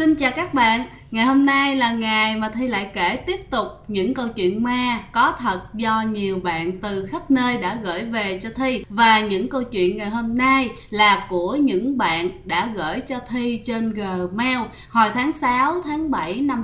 Xin chào các bạn, ngày hôm nay là ngày mà Thi lại kể tiếp tục những câu chuyện ma có thật do nhiều bạn từ khắp nơi đã gửi về cho Thi. Và những câu chuyện ngày hôm nay là của những bạn đã gửi cho Thi trên Gmail hồi tháng 6, tháng 7 năm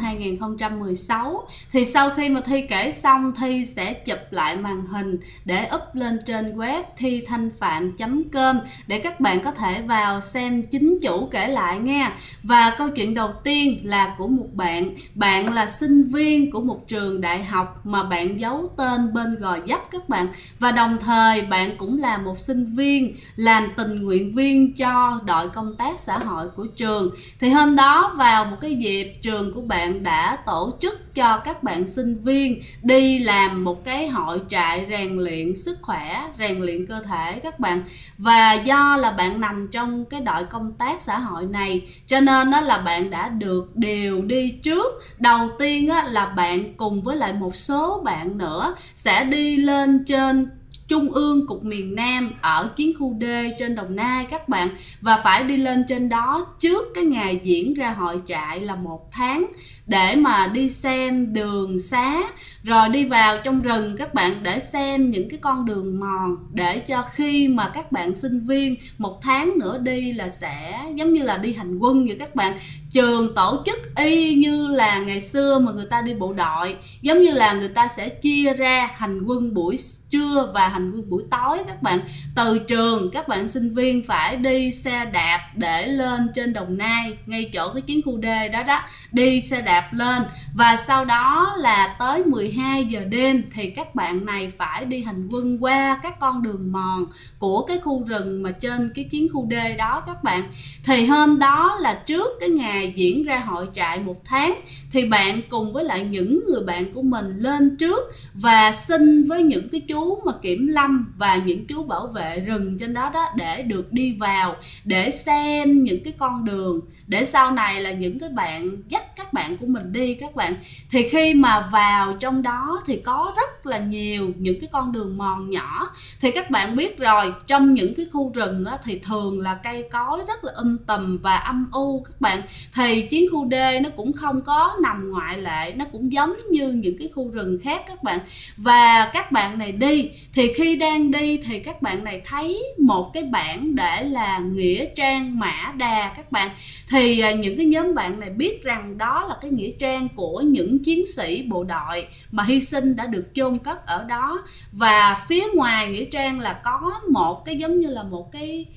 2016. Thì sau khi mà Thi kể xong, Thi sẽ chụp lại màn hình để up lên trên web thithanhpham.com để các bạn có thể vào xem chính chủ kể lại nha. Và câu chuyện đầu tiên là của một bạn là sinh viên của một trường đại học mà bạn giấu tên bên gò vấp các bạn, và đồng thời bạn cũng là một sinh viên làm tình nguyện viên cho đội công tác xã hội của trường. Thì hôm đó vào một cái dịp trường của bạn đã tổ chức cho các bạn sinh viên đi làm một cái hội trại rèn luyện sức khỏe, rèn luyện cơ thể các bạn. Và do là bạn nằm trong cái đội công tác xã hội này cho nên đó là bạn đã được điều đi trước. Đầu tiên á, là bạn cùng với lại một số bạn nữa sẽ đi lên trên Trung ương Cục miền Nam ở chiến khu D trên Đồng Nai các bạn, và phải đi lên trên đó trước cái ngày diễn ra hội trại là 1 tháng để mà đi xem đường xá, rồi đi vào trong rừng các bạn để xem những cái con đường mòn, để cho khi mà các bạn sinh viên 1 tháng nữa đi là sẽ giống như là đi hành quân vậy các bạn. Trường tổ chức y như là ngày xưa mà người ta đi bộ đội, giống như là người ta sẽ chia ra hành quân buổi trưa và hành quân buổi tối các bạn. Từ trường các bạn sinh viên phải đi xe đạp để lên trên Đồng Nai, ngay chỗ cái chiến khu D đó đi xe đạp lên, và sau đó là tới 12 giờ đêm thì các bạn này phải đi hành quân qua các con đường mòn của cái khu rừng mà trên cái chiến khu D đó các bạn. Thì hôm đó là trước cái ngày diễn ra hội trại 1 tháng thì bạn cùng với lại những người bạn của mình lên trước và xin với những cái chú mà kiểm lâm và những chú bảo vệ rừng trên đó để được đi vào để xem những cái con đường, để sau này là những cái bạn dắt các bạn của mình đi các bạn. Thì khi mà vào trong đó thì có rất là nhiều những cái con đường mòn nhỏ. Thì các bạn biết rồi, trong những cái khu rừng á, thì thường là cây cối rất là tùm và âm u các bạn. Thì chiến khu D nó cũng không có nằm ngoại lệ, nó cũng giống như những cái khu rừng khác các bạn. Và các bạn này đi, thì khi đang đi thì các bạn này thấy một cái bảng để là nghĩa trang Mã Đà các bạn. Thì những cái nhóm bạn này biết rằng đó là cái nghĩa trang của những chiến sĩ bộ đội mà hy sinh đã được chôn cất ở đó. Và phía ngoài nghĩa trang là có một cái giống như là một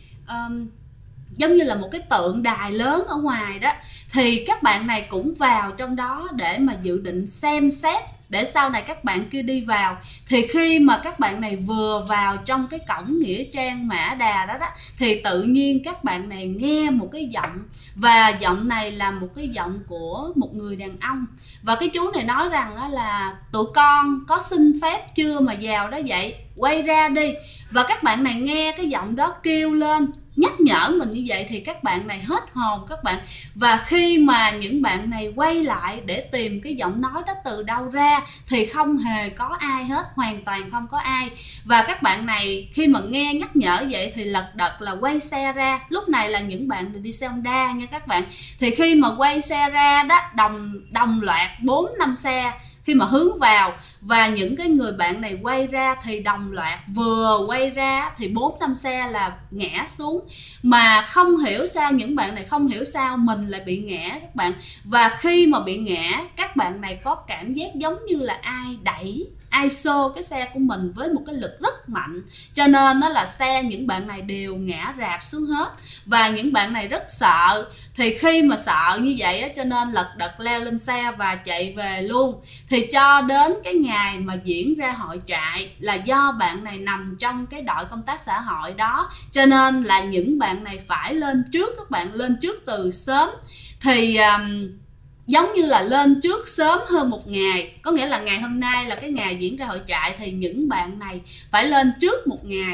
cái tượng đài lớn ở ngoài đó. Thì các bạn này cũng vào trong đó để mà dự định xem xét, để sau này các bạn kia đi vào. Thì khi mà các bạn này vừa vào trong cái cổng nghĩa trang Mã Đà đó thì tự nhiên các bạn này nghe một cái giọng, và giọng này là một cái giọng của một người đàn ông. Và cái chú này nói rằng là tụi con có xin phép chưa mà vào đó vậy, quay ra đi. Và các bạn này nghe cái giọng đó kêu lên nhắc nhở mình như vậy thì các bạn này hết hồn các bạn. Và khi mà những bạn này quay lại để tìm cái giọng nói đó từ đâu ra thì không hề có ai hết, hoàn toàn không có ai. Và các bạn này khi mà nghe nhắc nhở vậy thì lật đật là quay xe ra. Lúc này là những bạn đi xe Honda nha các bạn. Thì khi mà quay xe ra đó, đồng loạt 4-5 xe khi mà hướng vào, và những cái người bạn này quay ra thì đồng loạt vừa quay ra thì 4-5 xe là ngã xuống. Mà không hiểu sao, những bạn này không hiểu sao mình lại bị ngã các bạn. Và khi mà bị ngã, các bạn này có cảm giác giống như là ai đẩy, ai xô cái xe của mình với một cái lực rất mạnh, cho nên nó là xe những bạn này đều ngã rạp xuống hết. Và những bạn này rất sợ. Thì khi mà sợ như vậy á, cho nên lật đật leo lên xe và chạy về luôn. Thì cho đến cái ngày mà diễn ra hội trại là do bạn này nằm trong cái đội công tác xã hội đó, cho nên là những bạn này phải lên trước, các bạn lên trước từ sớm. Thì giống như là lên trước sớm hơn 1 ngày, có nghĩa là ngày hôm nay là cái ngày diễn ra hội trại thì những bạn này phải lên trước 1 ngày.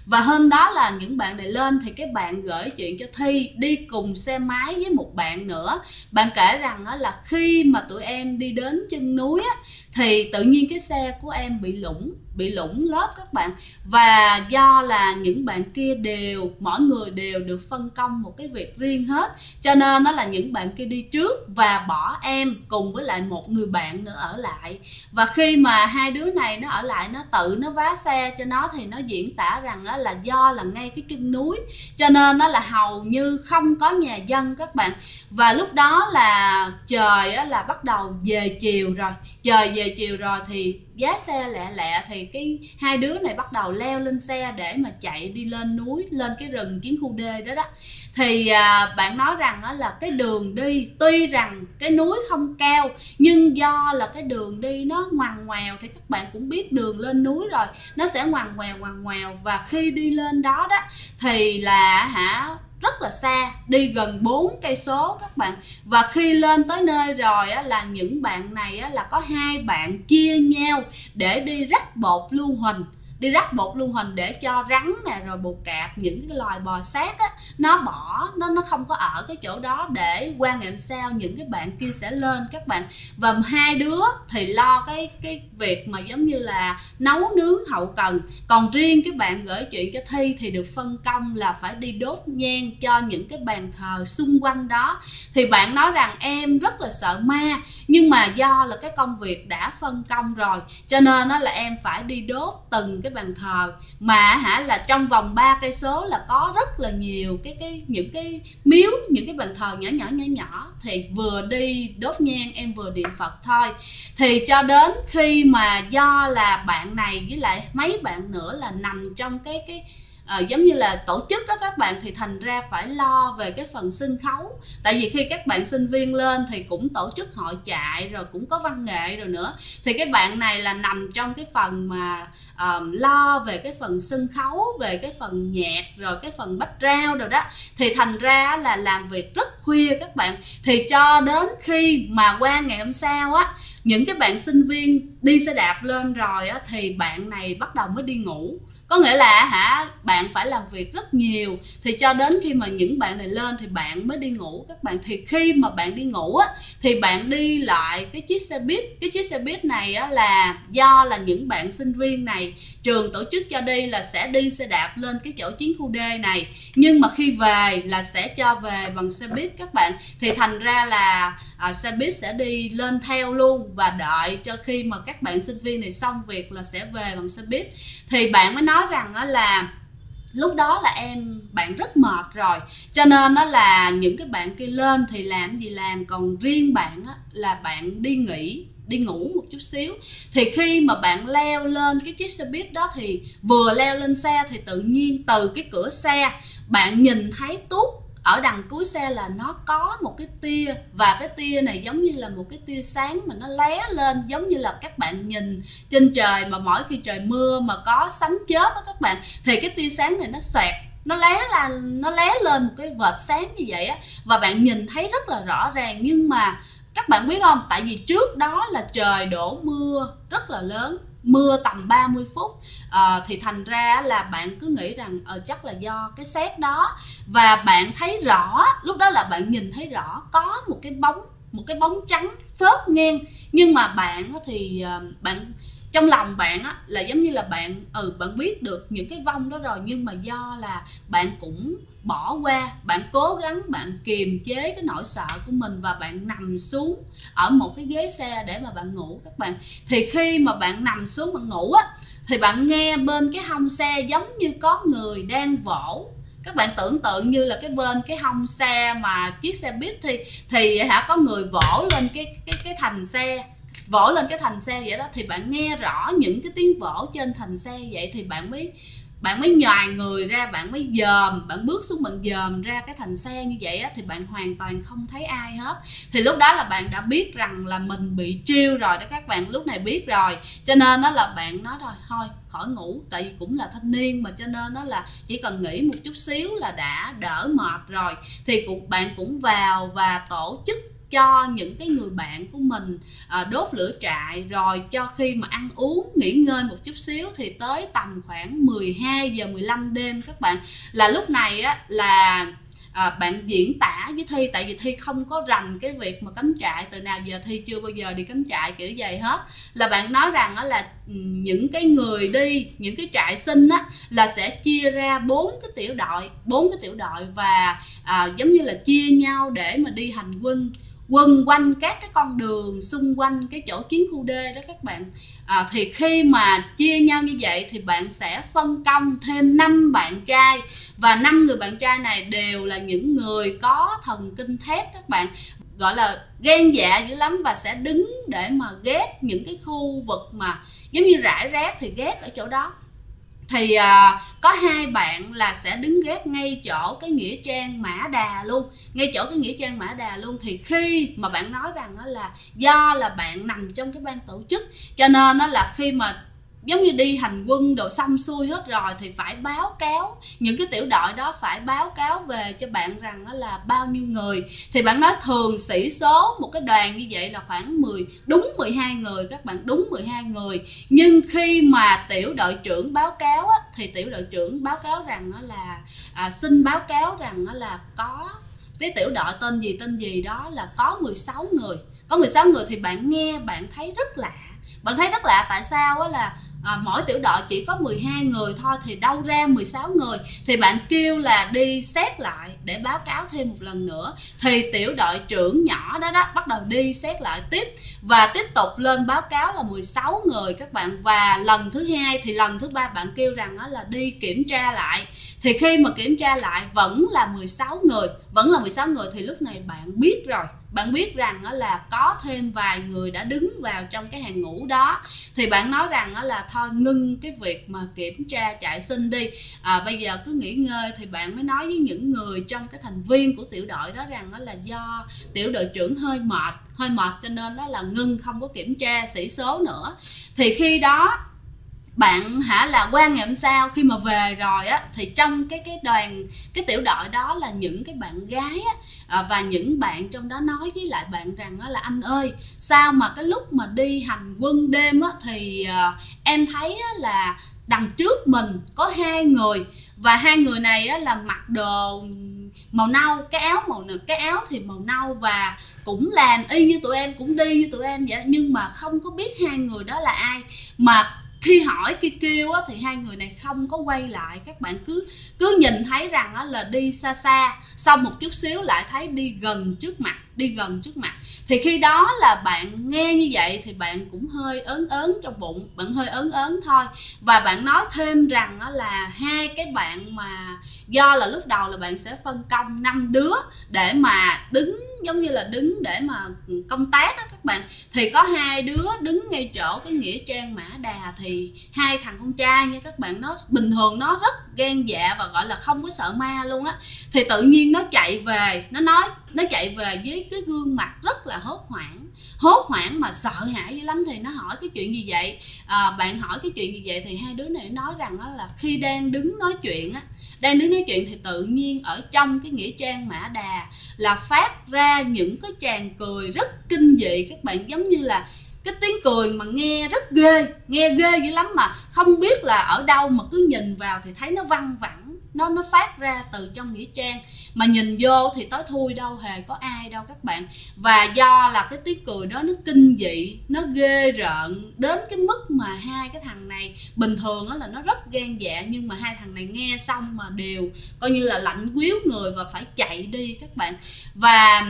Và hôm đó là những bạn này lên thì cái bạn gửi chuyện cho Thi đi cùng xe máy với một bạn nữa. Bạn kể rằng là khi mà tụi em đi đến chân núi thì tự nhiên cái xe của em bị lủng lớp các bạn. Và do là những bạn kia mỗi người đều được phân công một cái việc riêng hết, cho nên nó là những bạn kia đi trước và bỏ em cùng với lại một người bạn nữa ở lại. Và khi mà hai đứa này nó ở lại, nó tự nó vá xe cho nó, thì nó diễn tả rằng là do là ngay cái chân núi cho nên nó là hầu như không có nhà dân các bạn. Và lúc đó là trời là bắt đầu về chiều rồi, thì giá xe lẹ lẹ thì cái hai đứa này bắt đầu leo lên xe để mà chạy đi lên núi, lên cái rừng chiến khu D đó. Thì bạn nói rằng là cái đường đi tuy rằng cái núi không cao, nhưng do là cái đường đi nó ngoằn ngoèo, thì các bạn cũng biết đường lên núi rồi, nó sẽ ngoằn ngoèo. Và khi đi lên đó thì là rất là xa, đi gần 4 cây số các bạn. Và khi lên tới nơi rồi là những bạn này là có hai bạn chia nhau để đi rắc bột lưu huỳnh, để cho rắn nè, rồi bồ cạp, những cái loài bò sát nó không có ở cái chỗ đó, để qua ngày hôm sau những cái bạn kia sẽ lên các bạn. Và hai đứa thì lo cái việc mà giống như là nấu nướng hậu cần, còn riêng cái bạn gửi chuyện cho Thi thì được phân công là phải đi đốt nhang cho những cái bàn thờ xung quanh đó. Thì bạn nói rằng em rất là sợ ma, nhưng mà do là cái công việc đã phân công rồi, cho nên là em phải đi đốt từng cái bàn thờ, mà là trong vòng 3 cây số là có rất là nhiều những cái miếu, những cái bàn thờ nhỏ, thì vừa đi đốt nhang em vừa niệm Phật thôi. Thì cho đến khi mà do là bạn này với lại mấy bạn nữa là nằm trong cái giống như là tổ chức đó các bạn, thì thành ra phải lo về cái phần sân khấu. Tại vì khi các bạn sinh viên lên thì cũng tổ chức hội trại, rồi cũng có văn nghệ rồi nữa, thì cái bạn này là nằm trong cái phần mà lo về cái phần sân khấu, về cái phần nhạc, rồi cái phần background rồi đó. Thì thành ra là làm việc rất khuya các bạn. Thì cho đến khi mà qua ngày hôm sau những cái bạn sinh viên đi xe đạp lên rồi thì bạn này bắt đầu mới đi ngủ. Có nghĩa là bạn phải làm việc rất nhiều, thì cho đến khi mà những bạn này lên thì bạn mới đi ngủ các bạn. Thì khi mà bạn đi ngủ thì bạn đi lại cái chiếc xe buýt. Cái chiếc xe buýt này là do là những bạn sinh viên này trường tổ chức cho đi, là sẽ đi xe đạp lên cái chỗ chiến khu D này, nhưng mà khi về là sẽ cho về bằng xe buýt các bạn. Thì thành ra là xe buýt sẽ đi lên theo luôn, và đợi cho khi mà các bạn sinh viên này xong việc là sẽ về bằng xe buýt. Thì bạn mới nói rằng là lúc đó là bạn rất mệt rồi, cho nên là những cái bạn kia lên thì làm gì làm, còn riêng bạn là bạn đi ngủ một chút xíu. Thì khi mà bạn leo lên cái chiếc xe buýt đó, thì vừa leo lên xe thì tự nhiên từ cái cửa xe bạn nhìn thấy tuốt ở đằng cuối xe là nó có một cái tia, và cái tia này giống như là một cái tia sáng mà nó lé lên, giống như là các bạn nhìn trên trời mà mỗi khi trời mưa mà có sấm chớp á các bạn, thì cái tia sáng này nó xoẹt, nó lé lên một cái vệt sáng như vậy và bạn nhìn thấy rất là rõ ràng. Nhưng mà các bạn biết không, tại vì trước đó là trời đổ mưa rất là lớn, mưa tầm 30 phút, thì thành ra là bạn cứ nghĩ rằng chắc là do cái sét đó. Và bạn thấy rõ, lúc đó là bạn nhìn thấy rõ có một cái bóng trắng phớt ngang. Nhưng mà bạn thì bạn trong lòng bạn là giống như là bạn biết được những cái vong đó rồi, nhưng mà do là bạn cũng bỏ qua, bạn cố gắng bạn kiềm chế cái nỗi sợ của mình, và bạn nằm xuống ở một cái ghế xe để mà bạn ngủ các bạn. Thì khi mà bạn nằm xuống bạn ngủ thì bạn nghe bên cái hông xe giống như có người đang vỗ. Các bạn tưởng tượng như là bên cái hông xe mà chiếc xe buýt thì có người vỗ lên cái thành xe, vỗ lên cái thành xe vậy đó. Thì bạn nghe rõ những cái tiếng vỗ trên thành xe vậy, thì bạn mới nhòi người ra, bạn mới bạn bước xuống, bạn dòm ra cái thành xe như vậy thì bạn hoàn toàn không thấy ai hết. Thì lúc đó là bạn đã biết rằng là mình bị trêu rồi đó các bạn, lúc này biết rồi, cho nên là bạn nói rồi thôi khỏi ngủ, tại vì cũng là thanh niên mà, cho nên là chỉ cần nghỉ một chút xíu là đã đỡ mệt rồi. Thì bạn cũng vào và tổ chức cho những cái người bạn của mình đốt lửa trại, rồi cho khi mà ăn uống nghỉ ngơi một chút xíu thì tới tầm khoảng 12 giờ 15 đêm các bạn, là lúc này á là bạn diễn tả với Thi, tại vì Thi không có rành cái việc mà cắm trại, từ nào giờ Thi chưa bao giờ đi cắm trại kiểu vậy hết, là bạn nói rằng đó là những cái người đi những cái trại sinh á là sẽ chia ra 4 cái tiểu đội và giống như là chia nhau để mà đi hành quân quanh các cái con đường xung quanh cái chỗ chiến khu D đó các bạn. Thì khi mà chia nhau như vậy thì bạn sẽ phân công thêm 5 bạn trai, và 5 người bạn trai này đều là những người có thần kinh thép các bạn, gọi là gan dạ dữ lắm, và sẽ đứng để mà ghét những cái khu vực mà giống như rải rác thì ghét ở chỗ đó. Thì có 2 bạn là sẽ đứng ghét ngay chỗ cái nghĩa trang Mã Đà luôn, ngay chỗ cái nghĩa trang Mã Đà luôn. Thì khi mà bạn nói rằng đó là do là bạn nằm trong cái ban tổ chức, cho nên đó là khi mà giống như đi hành quân đồ xong xuôi hết rồi thì phải báo cáo, những cái tiểu đội đó phải báo cáo về cho bạn rằng đó là bao nhiêu người. Thì bạn nói thường sĩ số một cái đoàn như vậy là khoảng đúng 12 người các bạn, đúng 12 người. Nhưng khi mà tiểu đội trưởng báo cáo á, thì tiểu đội trưởng báo cáo rằng đó là xin báo cáo rằng đó là có cái tiểu đội tên gì đó là có 16 người. Có 16 người thì bạn nghe bạn thấy rất lạ. Bạn thấy rất lạ tại sao á là mỗi tiểu đội chỉ có 12 người thôi thì đâu ra 16 người. Thì bạn kêu là đi xét lại để báo cáo thêm một lần nữa. Thì tiểu đội trưởng nhỏ đó bắt đầu đi xét lại tiếp và tiếp tục lên báo cáo là 16 người các bạn. Và lần thứ 2 thì lần thứ 3 bạn kêu rằng đó là đi kiểm tra lại. Thì khi mà kiểm tra lại vẫn là 16 người, thì lúc này bạn biết rồi. Bạn biết rằng đó là có thêm vài người đã đứng vào trong cái hàng ngũ đó. Thì bạn nói rằng đó là thôi ngưng cái việc mà kiểm tra trại sinh đi, bây giờ cứ nghỉ ngơi. Thì bạn mới nói với những người trong cái thành viên của tiểu đội đó rằng đó là do tiểu đội trưởng hơi mệt cho nên đó là ngưng, không có kiểm tra sĩ số nữa. Thì khi đó bạn là qua ngày hôm sau khi mà về rồi á, thì trong cái tiểu đội đó là những cái bạn gái á, và những bạn trong đó nói với lại bạn rằng đó là anh ơi, sao mà cái lúc mà đi hành quân đêm á thì em thấy á, là đằng trước mình có 2 người, và 2 người này á, là mặc đồ màu nâu, cái áo thì màu nâu, và cũng làm y như tụi em, cũng đi như tụi em vậy, nhưng mà không có biết 2 người đó là ai. Mà khi hỏi kêu á, thì 2 người này không có quay lại. Các bạn cứ nhìn thấy rằng á, là đi xa xa, xong một chút xíu lại thấy đi gần trước mặt. Thì khi đó là bạn nghe như vậy thì bạn cũng hơi ớn trong bụng, bạn hơi ớn thôi. Và bạn nói thêm rằng đó là 2 cái bạn mà do là lúc đầu là bạn sẽ phân công 5 đứa để mà đứng, giống như là đứng để mà công tác đó các bạn. Thì có 2 đứa đứng ngay chỗ cái nghĩa trang Mã Đà. Thì 2 thằng con trai nha các bạn, nó bình thường nó rất gan dạ và gọi là không có sợ ma luôn á. Thì tự nhiên nó chạy về, nó chạy về với cái gương mặt rất là hốt hoảng mà sợ hãi dữ lắm. Thì nó hỏi cái chuyện gì vậy, bạn hỏi cái chuyện gì vậy, thì 2 đứa này nói rằng đó là khi đang đứng nói chuyện thì tự nhiên ở trong cái nghĩa trang Mã Đà là phát ra những cái tràng cười rất kinh dị các bạn, giống như là cái tiếng cười mà nghe rất ghê dữ lắm, mà không biết là ở đâu, mà cứ nhìn vào thì thấy nó văng vẳng, nó phát ra từ trong nghĩa trang, mà nhìn vô thì tối thui đâu hề có ai đâu các bạn. Và do là cái tiếng cười đó nó kinh dị, nó ghê rợn đến cái mức mà 2 cái thằng này bình thường đó là nó rất gan dạ, nhưng mà 2 thằng này nghe xong mà đều coi như là lạnh quýu người và phải chạy đi các bạn. Và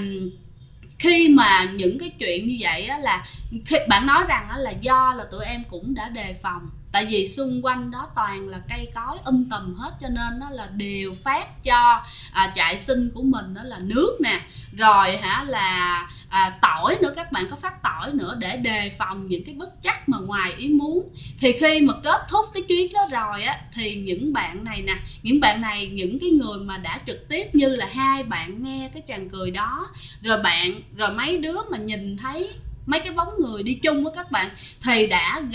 khi mà những cái chuyện như vậy á, là bạn nói rằng á, là do là tụi em cũng đã đề phòng, tại vì xung quanh đó toàn là cây cối tùm hết, cho nên nó là đều phát cho trại sinh của mình đó là nước nè, rồi là tỏi nữa, các bạn có phát tỏi nữa để đề phòng những cái bất trắc mà ngoài ý muốn. Thì khi mà kết thúc cái chuyến đó rồi á, thì những bạn này những cái người mà đã trực tiếp như là 2 bạn nghe cái tràng cười đó, rồi mấy đứa mà nhìn thấy mấy cái bóng người đi chung với các bạn, thì đã gặp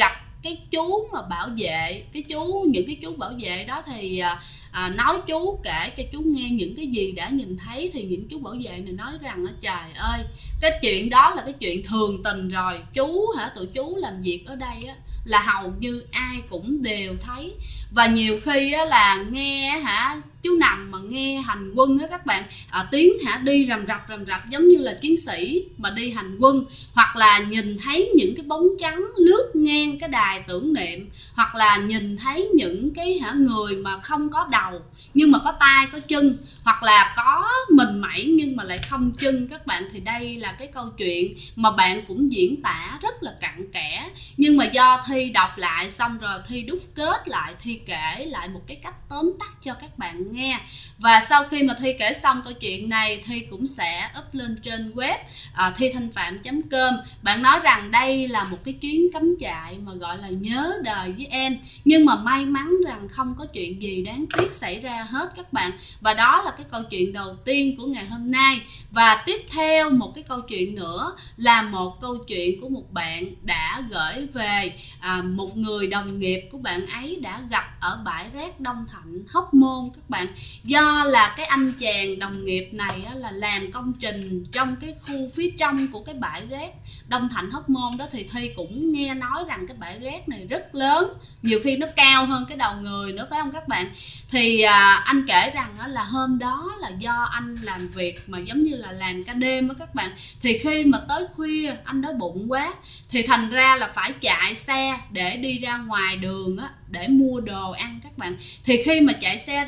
cái chú mà bảo vệ, những cái chú bảo vệ đó thì nói chú kể cho chú nghe những cái gì đã nhìn thấy. Thì những chú bảo vệ này nói rằng trời ơi, cái chuyện đó là cái chuyện thường tình rồi, chú tụi chú làm việc ở đây là hầu như ai cũng đều thấy. Và nhiều khi là nghe chú nằm mà nghe hành quân các bạn, tiếng đi rầm rập giống như là chiến sĩ mà đi hành quân, hoặc là nhìn thấy những cái bóng trắng lướt ngang cái đài tưởng niệm, hoặc là nhìn thấy những cái người mà không có đầu nhưng mà có tay có chân, hoặc là có mình mẩy nhưng mà lại không chân các bạn. Thì đây là cái câu chuyện mà bạn cũng diễn tả rất là cặn kẽ, nhưng mà do Thi đọc lại xong rồi Thi đúc kết lại, Thi kể lại một cái cách tóm tắt cho các bạn nghe. Và sau khi mà Thi kể xong câu chuyện này, Thi cũng sẽ up lên trên web thithanhpham.com. Bạn nói rằng đây là một cái chuyến cắm trại mà gọi là nhớ đời với em, nhưng mà may mắn rằng không có chuyện gì đáng tiếc xảy ra hết các bạn. Và đó là cái câu chuyện đầu tiên của ngày hôm nay. Và tiếp theo một cái câu chuyện nữa là một câu chuyện của một bạn đã gửi về một người đồng nghiệp của bạn ấy đã gặp ở bãi rác Đông Thạnh, Hóc Môn các bạn. Do là cái anh chàng đồng nghiệp này là làm công trình trong cái khu phía trong của cái bãi rác Đông Thạnh, Hóc Môn đó, thì Thi cũng nghe nói rằng cái bãi rác này rất lớn, nhiều khi nó cao hơn cái đầu người nữa, phải không các bạn? Thì anh kể rằng là hôm đó là do anh làm việc mà giống như là làm ca đêm đó các bạn, thì khi mà tới khuya anh đói bụng quá thì thành ra là phải chạy xe để đi ra ngoài đường để mua đồ ăn các bạn. Thì khi mà chạy xe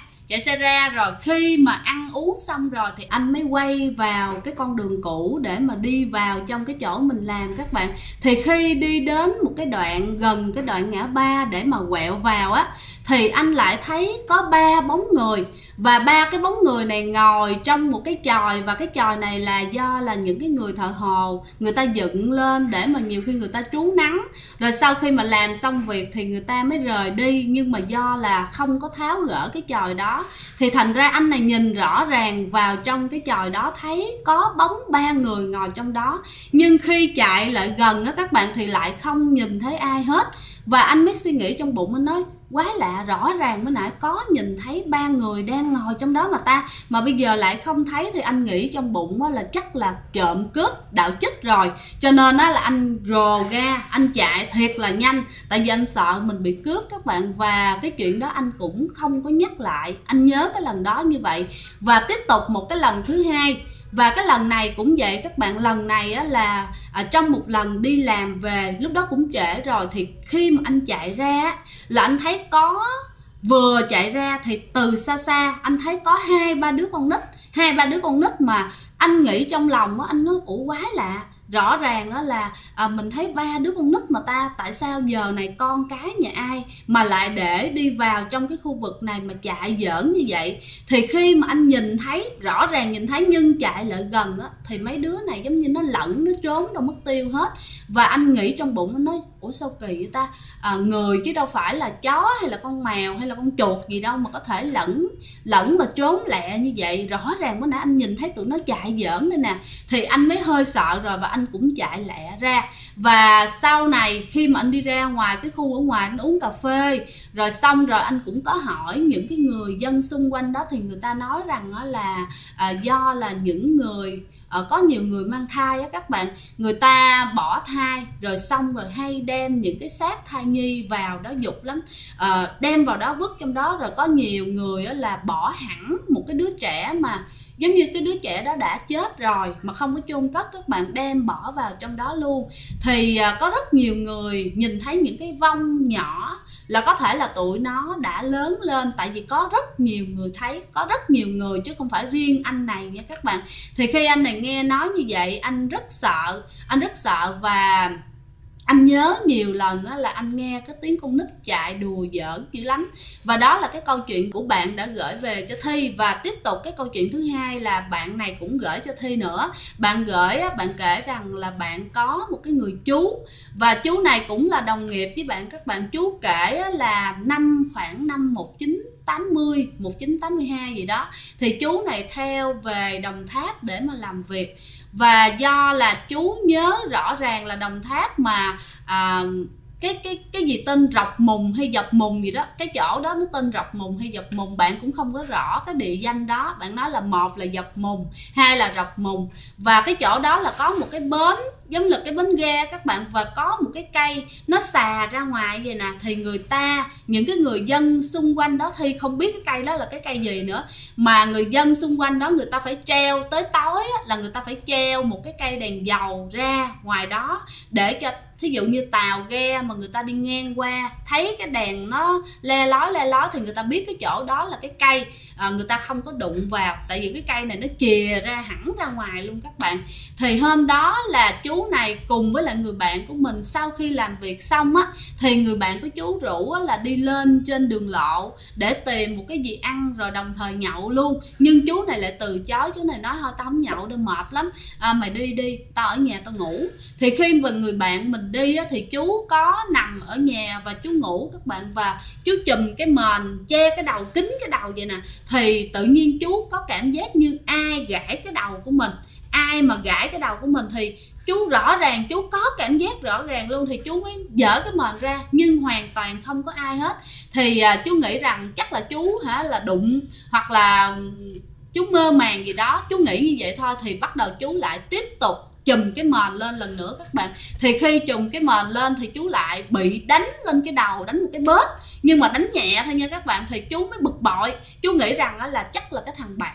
ra rồi, khi mà ăn uống xong rồi thì anh mới quay vào cái con đường cũ để mà đi vào trong cái chỗ mình làm các bạn. Thì khi đi đến một cái đoạn gần cái đoạn ngã ba để mà quẹo vào thì anh lại thấy có 3 bóng người, và 3 cái bóng người này ngồi trong một cái chòi. Và cái chòi này là do là những cái người thợ hồ người ta dựng lên để mà nhiều khi người ta trú nắng, rồi sau khi mà làm xong việc thì người ta mới rời đi. Nhưng mà do là không có tháo gỡ cái chòi đó thì thành ra anh này nhìn rõ ràng vào trong cái chòi đó, thấy có bóng 3 người ngồi trong đó. Nhưng khi chạy lại gần các bạn thì lại không nhìn thấy ai hết. Và anh mới suy nghĩ trong bụng, anh nói quái lạ, rõ ràng mới nãy có nhìn thấy 3 người đang ngồi trong đó mà bây giờ lại không thấy. Thì anh nghĩ trong bụng là chắc là trộm cướp đạo chích rồi, cho nên là anh rồ ga, anh chạy thiệt là nhanh, tại vì anh sợ mình bị cướp các bạn. Và cái chuyện đó anh cũng không có nhắc lại, anh nhớ cái lần đó như vậy. Và tiếp tục một cái lần thứ hai, và cái lần này cũng vậy các bạn. Lần này là trong một lần đi làm về, lúc đó cũng trễ rồi, thì khi mà anh chạy ra là anh thấy vừa chạy ra thì từ xa xa anh thấy có hai ba đứa con nít mà anh nghĩ trong lòng anh nói ủa quái lạ, rõ ràng là mình thấy 3 đứa con nít mà tại sao giờ này con cái nhà ai mà lại để đi vào trong cái khu vực này mà chạy giỡn như vậy. Thì khi mà anh nhìn thấy, rõ ràng nhìn thấy nhưng chạy lại gần thì mấy đứa này giống như nó lẫn, nó trốn đâu mất tiêu hết. Và anh nghĩ trong bụng, nó nói ủa sao kỳ vậy ta, người chứ đâu phải là chó hay là con mèo hay là con chuột gì đâu mà có thể lẫn mà trốn lẹ như vậy. Rõ ràng bữa nãy anh nhìn thấy tụi nó chạy giỡn đây nè. Thì anh mới hơi sợ rồi và anh cũng chạy lẹ ra. Và sau này khi mà anh đi ra ngoài cái khu ở ngoài, anh uống cà phê rồi xong rồi anh cũng có hỏi những cái người dân xung quanh đó, thì người ta nói rằng là do là những người có nhiều người mang thai các bạn, người ta bỏ thai rồi xong rồi hay đem những cái xác thai nhi vào đó, dục lắm, đem vào đó vứt trong đó. Rồi có nhiều người là bỏ hẳn một cái đứa trẻ mà giống như cái đứa trẻ đó đã chết rồi mà không có chôn cất, các bạn đem bỏ vào trong đó luôn. Thì có rất nhiều người nhìn thấy những cái vong nhỏ là có thể là tụi nó đã lớn lên, tại vì có rất nhiều người thấy, có rất nhiều người chứ không phải riêng anh này nha các bạn. Thì khi anh này nghe nói như vậy, anh rất sợ và anh nhớ nhiều lần là anh nghe cái tiếng con nít chạy đùa giỡn dữ lắm. Và đó là cái câu chuyện của bạn đã gửi về cho Thi. Và tiếp tục cái câu chuyện thứ hai là bạn này cũng gửi cho Thi nữa. Bạn kể rằng là bạn có một cái người chú, và chú này cũng là đồng nghiệp với bạn các bạn. Chú kể là khoảng năm 1982 gì đó, thì chú này theo về Đồng Tháp để mà làm việc. Và do là chú nhớ rõ ràng là Đồng Tháp mà cái gì tên Rọc Mùng hay Dọc Mùng gì đó, cái chỗ đó nó tên Rọc Mùng hay Dọc Mùng, bạn cũng không có rõ cái địa danh đó. Bạn nói là một là Dọc Mùng, hai là Rọc Mùng, và cái chỗ đó là có một cái bến giống như là cái bến ghe các bạn, và có một cái cây nó xà ra ngoài vậy nè. Thì những cái người dân xung quanh đó thì không biết cái cây đó là cái cây gì nữa, mà người dân xung quanh đó người ta phải treo tới tối là người ta phải treo một cái cây đèn dầu ra ngoài đó, để cho thí dụ như tàu ghe mà người ta đi ngang qua thấy cái đèn nó le lói thì người ta biết cái chỗ đó là cái cây, người ta không có đụng vào, tại vì cái cây này nó chìa ra hẳn ra ngoài luôn các bạn. Thì hôm đó là chú này cùng với lại người bạn của mình, sau khi làm việc xong á thì người bạn của chú rủ là đi lên trên đường lộ để tìm một cái gì ăn rồi đồng thời nhậu luôn. Nhưng chú này lại từ chối, chú này nói thôi tao không nhậu đâu, mệt lắm, mày đi, tao ở nhà tao ngủ. Thì khi mà người bạn mình đi á, thì chú có nằm ở nhà và chú ngủ các bạn, và chú chùm cái mền che cái đầu, kín cái đầu vậy nè. Thì tự nhiên chú có cảm giác như ai gãi cái đầu của mình, ai mà gãi cái đầu của mình thì chú rõ ràng, chú có cảm giác rõ ràng luôn. Thì chú mới dỡ cái mền ra nhưng hoàn toàn không có ai hết. Thì chú nghĩ rằng chắc là chú là đụng hoặc là chú mơ màng gì đó, chú nghĩ như vậy thôi. Thì bắt đầu chú lại tiếp tục chùm cái mền lên lần nữa các bạn. Thì khi chùm cái mền lên thì chú lại bị đánh lên cái đầu, đánh một cái bớt, nhưng mà đánh nhẹ thôi nha các bạn. Thì chú mới bực bội, chú nghĩ rằng là chắc là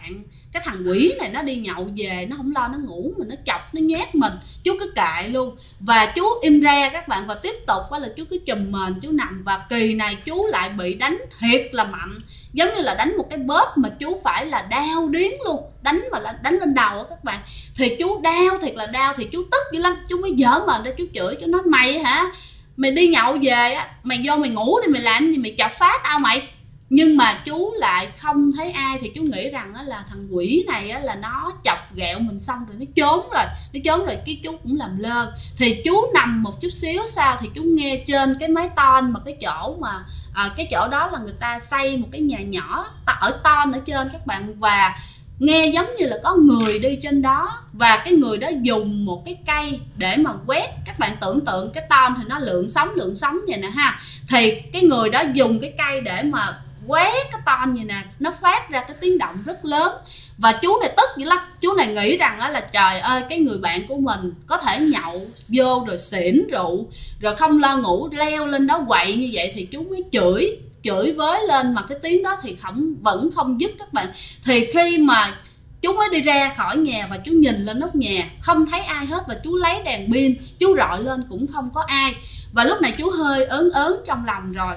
cái thằng quỷ này nó đi nhậu về, nó không lo nó ngủ mà nó chọc, nó nhát mình. Chú cứ kệ luôn và chú im re các bạn, và tiếp tục là chú cứ chùm mền chú nằm. Và kỳ này chú lại bị đánh thiệt là mạnh, giống như là đánh một cái bóp mà chú phải là đau điếng luôn, đánh lên đầu các bạn. Thì chú đau thiệt là đau, thì chú tức dữ lắm, chú mới dở mền ra chú chửi, chú nói mày hả, mày đi nhậu về á, mày vô mày ngủ đi, mày làm gì mày chọc phá tao mày. Nhưng mà chú lại không thấy ai, thì chú nghĩ rằng là thằng quỷ này là nó chọc ghẹo mình xong rồi nó trốn rồi, cái chú cũng làm lơ. Thì chú nằm một chút xíu sau thì chú nghe trên cái mái tôn, mà cái chỗ mà cái chỗ đó là người ta xây một cái nhà nhỏ ở tôn ở trên các bạn, và nghe giống như là có người đi trên đó, và cái người đó dùng một cái cây để mà quét. Các bạn tưởng tượng cái tôn thì nó lượng sóng vậy nè ha, thì cái người đó dùng cái cây để mà quét cái tôn vậy nè, nó phát ra cái tiếng động rất lớn. Và chú này tức dữ lắm, chú này nghĩ rằng là trời ơi, cái người bạn của mình có thể nhậu vô rồi xỉn rượu rồi không lo ngủ, leo lên đó quậy như vậy. Thì chú mới chửi với lên, mà cái tiếng đó thì vẫn không dứt các bạn. Thì khi mà chú mới đi ra khỏi nhà và chú nhìn lên nóc nhà không thấy ai hết, và chú lấy đèn pin chú rọi lên cũng không có ai. Và lúc này chú hơi ớn trong lòng rồi,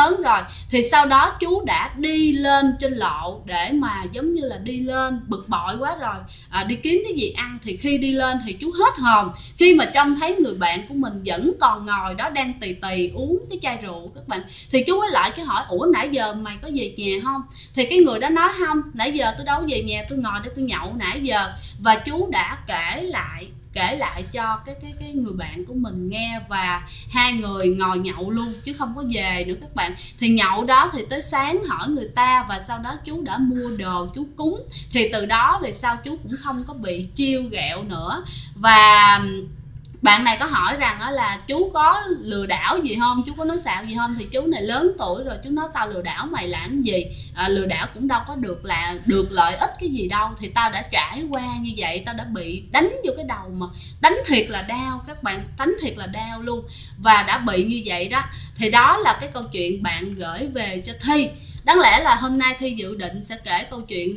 thì sau đó chú đã đi lên trên lộ để mà giống như là đi lên bực bội quá rồi, đi kiếm cái gì ăn. Thì khi đi lên thì chú hết hồn khi mà trông thấy người bạn của mình vẫn còn ngồi đó đang tì uống cái chai rượu các bạn. Thì chú mới lại chú hỏi, ủa nãy giờ mày có về nhà không? Thì cái người đó nói không, nãy giờ tôi đâu về nhà, tôi ngồi để tôi nhậu nãy giờ. Và chú đã kể lại cho cái người bạn của mình nghe, và hai người ngồi nhậu luôn chứ không có về nữa các bạn. Thì nhậu đó thì tới sáng hỏi người ta, và sau đó chú đã mua đồ chú cúng. Thì từ đó về sau chú cũng không có bị trêu ghẹo nữa. Và bạn này có hỏi rằng là chú có lừa đảo gì không, chú có nói xạo gì không. Thì chú này lớn tuổi rồi, chú nói tao lừa đảo mày làm gì, lừa đảo cũng đâu có được lợi ích cái gì đâu. Thì tao đã trải qua như vậy, tao đã bị đánh vô cái đầu mà đánh thiệt là đau các bạn, đánh thiệt là đau luôn, và đã bị như vậy đó. Thì đó là cái câu chuyện bạn gửi về cho Thi. Đáng lẽ là hôm nay Thi dự định sẽ kể câu chuyện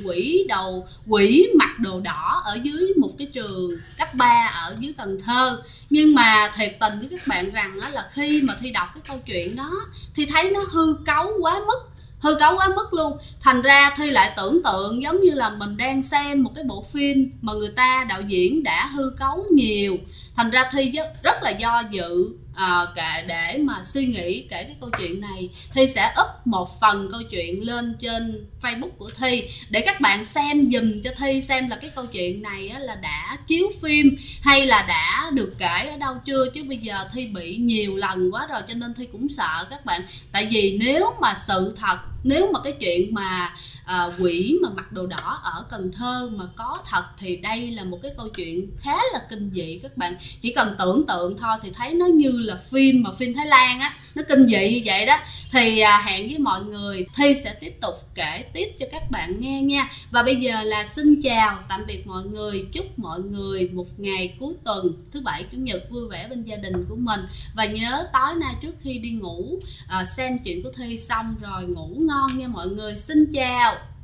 quỷ mặc đồ đỏ ở dưới một cái trường cấp 3 ở dưới Cần Thơ. Nhưng mà thiệt tình với các bạn rằng là khi mà Thi đọc cái câu chuyện đó thì thấy nó hư cấu quá mức luôn. Thành ra Thi lại tưởng tượng giống như là mình đang xem một cái bộ phim mà người ta đạo diễn đã hư cấu nhiều. Thành ra Thi rất là do dự để mà suy nghĩ kể cái câu chuyện này. Thi sẽ up một phần câu chuyện lên trên Facebook của Thi để các bạn xem dùm cho Thi xem là cái câu chuyện này là đã chiếu phim hay là đã được kể ở đâu chưa. Chứ bây giờ Thi bị nhiều lần quá rồi cho nên Thi cũng sợ các bạn. Tại vì nếu mà sự thật, nếu mà cái chuyện mà quỷ mà mặc đồ đỏ ở Cần Thơ mà có thật thì đây là một cái câu chuyện khá là kinh dị các bạn. Chỉ cần tưởng tượng thôi thì thấy nó như là phim Thái Lan á, nó kinh dị như vậy đó. Thì hẹn với mọi người, Thi sẽ tiếp tục kể tiếp cho các bạn nghe nha. Và bây giờ là xin chào, tạm biệt mọi người. Chúc mọi người một ngày cuối tuần thứ Bảy, Chủ nhật vui vẻ bên gia đình của mình. Và nhớ tối nay trước khi đi ngủ xem chuyện của Thi xong rồi ngủ ngon nha mọi người. Xin chào.